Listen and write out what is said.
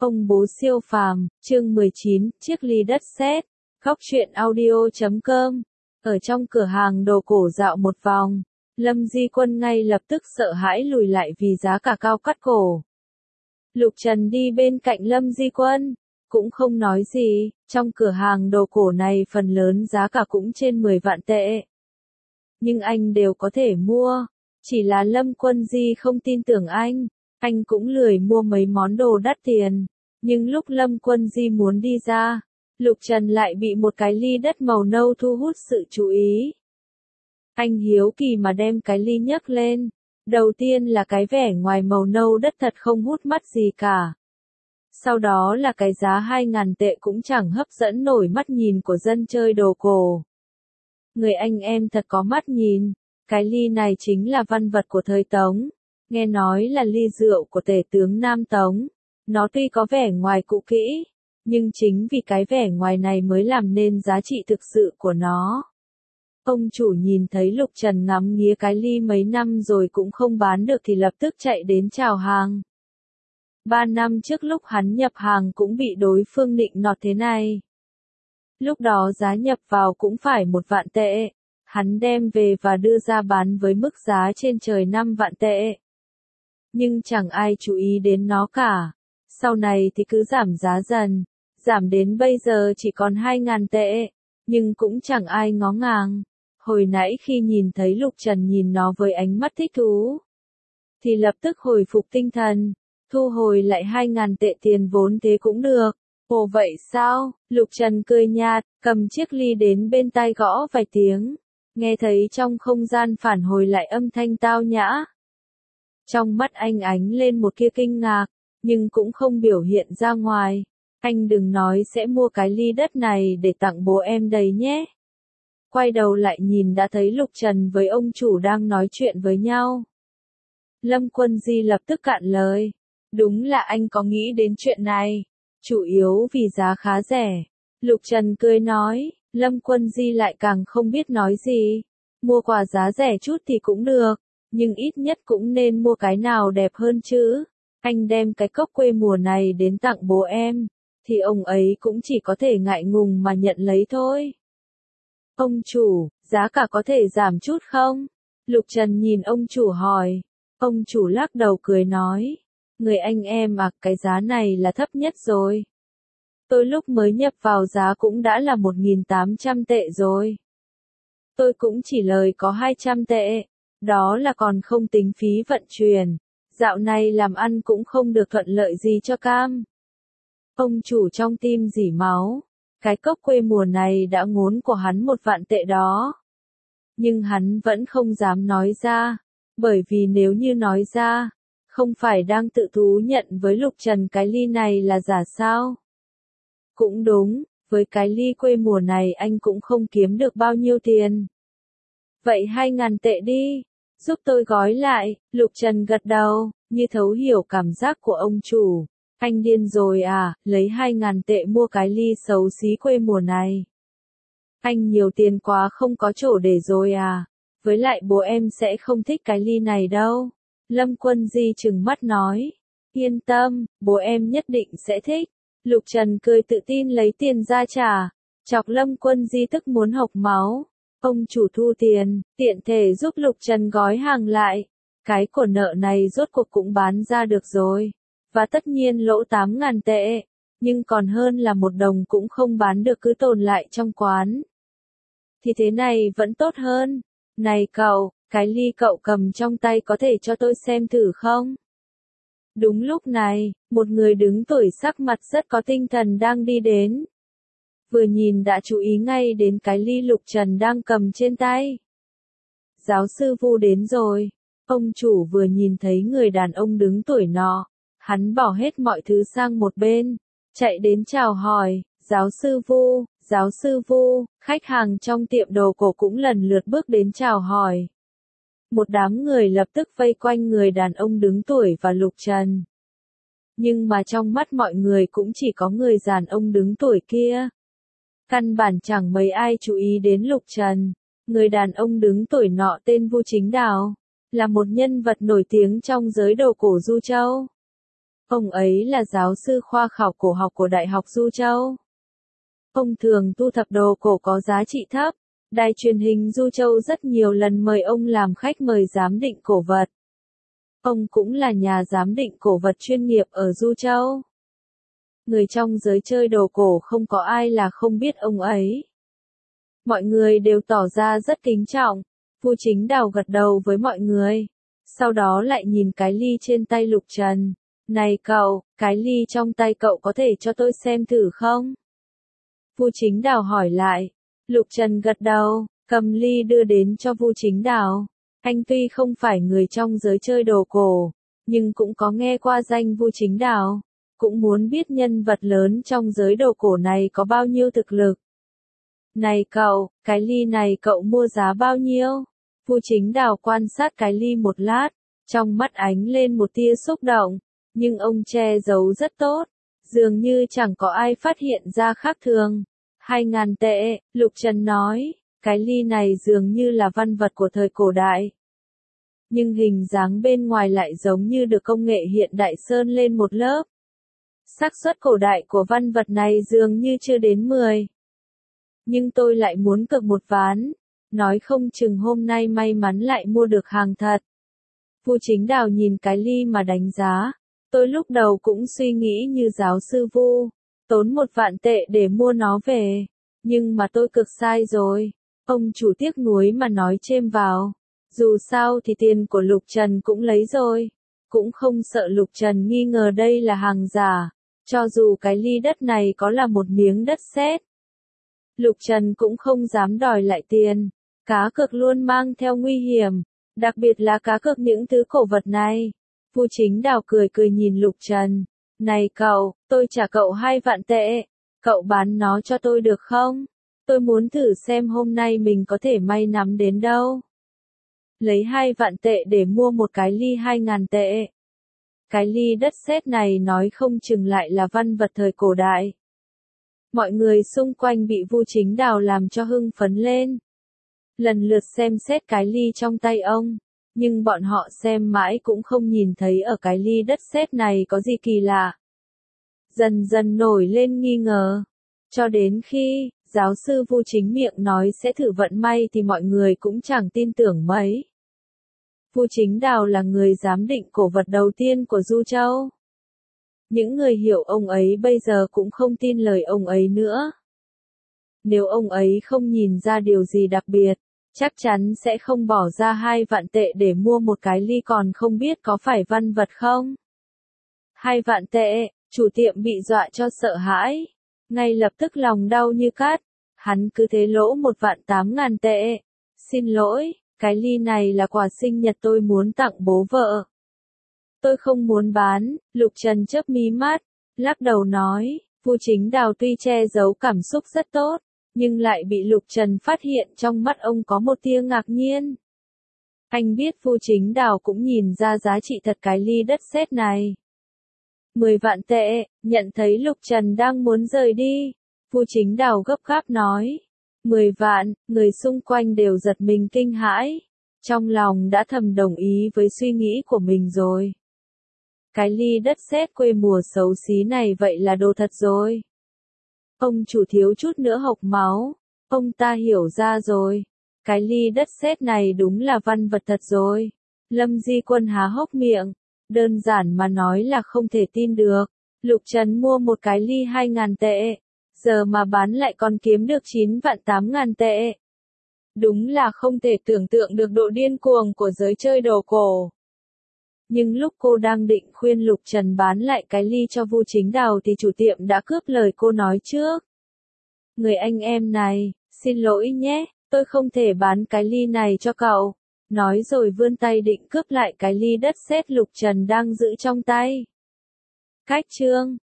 Ông bố siêu phàm, chương 19, chiếc ly đất sét. Góc truyện audio.com. Ở trong cửa hàng đồ cổ dạo một vòng, Lâm Di Quân ngay lập tức sợ hãi lùi lại vì giá cả cao cắt cổ. Lục Trần đi bên cạnh Lâm Di Quân, cũng không nói gì, trong cửa hàng đồ cổ này phần lớn giá cả cũng trên 10 vạn tệ. Nhưng anh đều có thể mua, chỉ là Lâm Quân Di không tin tưởng anh cũng lười mua mấy món đồ đắt tiền. Nhưng lúc Lâm Quân Di muốn đi ra, Lục Trần lại bị một cái ly đất màu nâu thu hút sự chú ý. Anh hiếu kỳ mà đem cái ly nhấc lên. Đầu tiên là cái vẻ ngoài màu nâu đất thật không hút mắt gì cả. Sau đó là cái giá 2.000 tệ cũng chẳng hấp dẫn nổi mắt nhìn của dân chơi đồ cổ. Người anh em thật có mắt nhìn, cái ly này chính là văn vật của thời Tống, nghe nói là ly rượu của tể tướng Nam Tống. Nó tuy có vẻ ngoài cũ kỹ, nhưng chính vì cái vẻ ngoài này mới làm nên giá trị thực sự của nó. Ông chủ nhìn thấy Lục Trần ngắm nghía cái ly mấy năm rồi cũng không bán được thì lập tức chạy đến chào hàng. 3 năm trước lúc hắn nhập hàng cũng bị đối phương nịnh nọt thế này. Lúc đó giá nhập vào cũng phải 1 vạn tệ, hắn đem về và đưa ra bán với mức giá trên trời 5 vạn tệ. Nhưng chẳng ai chú ý đến nó cả. Sau này thì cứ giảm giá dần, giảm đến bây giờ chỉ còn 2.000 tệ, nhưng cũng chẳng ai ngó ngàng. Hồi nãy khi nhìn thấy Lục Trần nhìn nó với ánh mắt thích thú, thì lập tức hồi phục tinh thần, thu hồi lại 2.000 tệ tiền vốn thế cũng được. Ồ vậy sao? Lục Trần cười nhạt, cầm chiếc ly đến bên tai gõ vài tiếng, nghe thấy trong không gian phản hồi lại âm thanh tao nhã. Trong mắt anh ánh lên một tia kinh ngạc, nhưng cũng không biểu hiện ra ngoài. Anh đừng nói sẽ mua cái ly đất này để tặng bố em đấy nhé. Quay đầu lại nhìn đã thấy Lục Trần với ông chủ đang nói chuyện với nhau. Lâm Quân Di lập tức cạn lời. Đúng là anh có nghĩ đến chuyện này, chủ yếu vì giá khá rẻ. Lục Trần cười nói, Lâm Quân Di lại càng không biết nói gì. Mua quà giá rẻ chút thì cũng được, nhưng ít nhất cũng nên mua cái nào đẹp hơn chứ. Anh đem cái cốc quê mùa này đến tặng bố em, thì ông ấy cũng chỉ có thể ngại ngùng mà nhận lấy thôi. Ông chủ, giá cả có thể giảm chút không? Lục Trần nhìn ông chủ hỏi. Ông chủ lắc đầu cười nói, người anh em à, cái giá này là thấp nhất rồi. Tôi lúc mới nhập vào giá cũng đã là 1.800 tệ rồi. Tôi cũng chỉ lời có 200 tệ, đó là còn không tính phí vận chuyển. Dạo này làm ăn cũng không được thuận lợi gì cho cam. Ông chủ trong tim rỉ máu, cái cốc quê mùa này đã ngốn của hắn 1 vạn tệ đó. Nhưng hắn vẫn không dám nói ra, bởi vì nếu như nói ra, không phải đang tự thú nhận với Lục Trần cái ly này là giả sao? Cũng đúng, với cái ly quê mùa này anh cũng không kiếm được bao nhiêu tiền. Vậy 2.000 tệ đi, giúp tôi gói lại. Lục Trần gật đầu, như thấu hiểu cảm giác của ông chủ. Anh điên rồi à, lấy 2.000 tệ mua cái ly xấu xí quê mùa này. Anh nhiều tiền quá không có chỗ để rồi à, với lại bố em sẽ không thích cái ly này đâu. Lâm Quân Di trừng mắt nói, yên tâm, bố em nhất định sẽ thích. Lục Trần cười tự tin lấy tiền ra trả, chọc Lâm Quân Di tức muốn hộc máu. Ông chủ thu tiền, tiện thể giúp Lục Trần gói hàng lại. Cái của nợ này rốt cuộc cũng bán ra được rồi. Và tất nhiên lỗ 8.000 tệ, nhưng còn hơn là 1 đồng cũng không bán được cứ tồn lại trong quán. Thì thế này vẫn tốt hơn. Này cậu, cái ly cậu cầm trong tay có thể cho tôi xem thử không? Đúng lúc này, một người đứng tuổi sắc mặt rất có tinh thần đang đi đến. Vừa nhìn đã chú ý ngay đến cái ly Lục Trần đang cầm trên tay. Giáo sư Vu đến rồi. Ông chủ vừa nhìn thấy người đàn ông đứng tuổi nọ, hắn bỏ hết mọi thứ sang một bên, chạy đến chào hỏi, giáo sư Vu, khách hàng trong tiệm đồ cổ cũng lần lượt bước đến chào hỏi. Một đám người lập tức vây quanh người đàn ông đứng tuổi và Lục Trần. Nhưng mà trong mắt mọi người cũng chỉ có người đàn ông đứng tuổi kia. Căn bản chẳng mấy ai chú ý đến Lục Trần. Người đàn ông đứng tuổi nọ tên Vu Chính Đào, là một nhân vật nổi tiếng trong giới đồ cổ Du Châu. Ông ấy là giáo sư khoa khảo cổ học của Đại học Du Châu. Ông thường thu thập đồ cổ có giá trị thấp. Đài truyền hình Du Châu rất nhiều lần mời ông làm khách mời giám định cổ vật. Ông cũng là nhà giám định cổ vật chuyên nghiệp ở Du Châu. Người trong giới chơi đồ cổ không có ai là không biết ông ấy. Mọi người đều tỏ ra rất kính trọng. Vu Chính Đào gật đầu với mọi người. Sau đó lại nhìn cái ly trên tay Lục Trần. Này cậu, cái ly trong tay cậu có thể cho tôi xem thử không? Vu Chính Đào hỏi lại. Lục Trần gật đầu, cầm ly đưa đến cho Vu Chính Đào. Anh tuy không phải người trong giới chơi đồ cổ, nhưng cũng có nghe qua danh Vu Chính Đào, cũng muốn biết nhân vật lớn trong giới đồ cổ này có bao nhiêu thực lực. Này cậu, cái ly này cậu mua giá bao nhiêu? Vu Chính Đào quan sát cái ly một lát, trong mắt ánh lên một tia xúc động, nhưng ông che giấu rất tốt, dường như chẳng có ai phát hiện ra khác thường. 2.000 tệ, Lục Trần nói, cái ly này dường như là văn vật của thời cổ đại. Nhưng hình dáng bên ngoài lại giống như được công nghệ hiện đại sơn lên một lớp. Xác suất cổ đại của văn vật này dường như chưa đến 10. Nhưng tôi lại muốn cược một ván, nói không chừng hôm nay may mắn lại mua được hàng thật. Vu Chính Đào nhìn cái ly mà đánh giá, tôi lúc đầu cũng suy nghĩ như giáo sư Vu, tốn 1 vạn tệ để mua nó về, nhưng mà tôi cực sai rồi. Ông chủ tiếc nuối mà nói chêm vào, dù sao thì tiền của Lục Trần cũng lấy rồi, cũng không sợ Lục Trần nghi ngờ đây là hàng giả, cho dù cái ly đất này có là một miếng đất sét. Lục Trần cũng không dám đòi lại tiền, cá cược luôn mang theo nguy hiểm, đặc biệt là cá cược những thứ cổ vật này. Vu Chính Đào cười cười nhìn Lục Trần, này cậu, tôi trả cậu 2 vạn tệ, cậu bán nó cho tôi được không? Tôi muốn thử xem hôm nay mình có thể may nắm đến đâu. Lấy 2 vạn tệ để mua một cái ly 2.000 tệ. Cái ly đất sét này nói không chừng lại là văn vật thời cổ đại. Mọi người xung quanh bị Vu Chính Đào làm cho hưng phấn lên. Lần lượt xem xét cái ly trong tay ông, nhưng bọn họ xem mãi cũng không nhìn thấy ở cái ly đất sét này có gì kỳ lạ. Dần dần nổi lên nghi ngờ. Cho đến khi, giáo sư Vu chính miệng nói sẽ thử vận may thì mọi người cũng chẳng tin tưởng mấy. Vu Chính Đào là người giám định cổ vật đầu tiên của Du Châu. Những người hiểu ông ấy bây giờ cũng không tin lời ông ấy nữa. Nếu ông ấy không nhìn ra điều gì đặc biệt, chắc chắn sẽ không bỏ ra 2 vạn tệ để mua một cái ly còn không biết có phải văn vật không. 2 vạn tệ, chủ tiệm bị dọa cho sợ hãi. Ngay lập tức lòng đau như cắt. Hắn cứ thế lỗ 1.800.000 tệ. Xin lỗi, cái ly này là quà sinh nhật tôi muốn tặng bố vợ. Tôi không muốn bán, Lục Trần chớp mí mắt, lắc đầu nói, Vu Chính Đào tuy che giấu cảm xúc rất tốt, nhưng lại bị Lục Trần phát hiện trong mắt ông có một tia ngạc nhiên. Anh biết Vu Chính Đào cũng nhìn ra giá trị thật cái ly đất sét này. 10 vạn tệ, nhận thấy Lục Trần đang muốn rời đi. Vu Chính Đào gấp gáp nói. 10 vạn, người xung quanh đều giật mình kinh hãi. Trong lòng đã thầm đồng ý với suy nghĩ của mình rồi. Cái ly đất sét quê mùa xấu xí này vậy là đồ thật rồi. Ông chủ thiếu chút nữa hộc máu. Ông ta hiểu ra rồi. Cái ly đất sét này đúng là văn vật thật rồi. Lâm Di Quân há hốc miệng. Đơn giản mà nói là không thể tin được. Lục Trần mua một cái ly 2.000 tệ. Giờ mà bán lại còn kiếm được 9.800.000 tệ. Đúng là không thể tưởng tượng được độ điên cuồng của giới chơi đồ cổ. Nhưng lúc cô đang định khuyên Lục Trần bán lại cái ly cho Vu Chính Đào thì chủ tiệm đã cướp lời cô nói trước. Người anh em này, xin lỗi nhé, tôi không thể bán cái ly này cho cậu. Nói rồi vươn tay định cướp lại cái ly đất sét Lục Trần đang giữ trong tay. Cách chương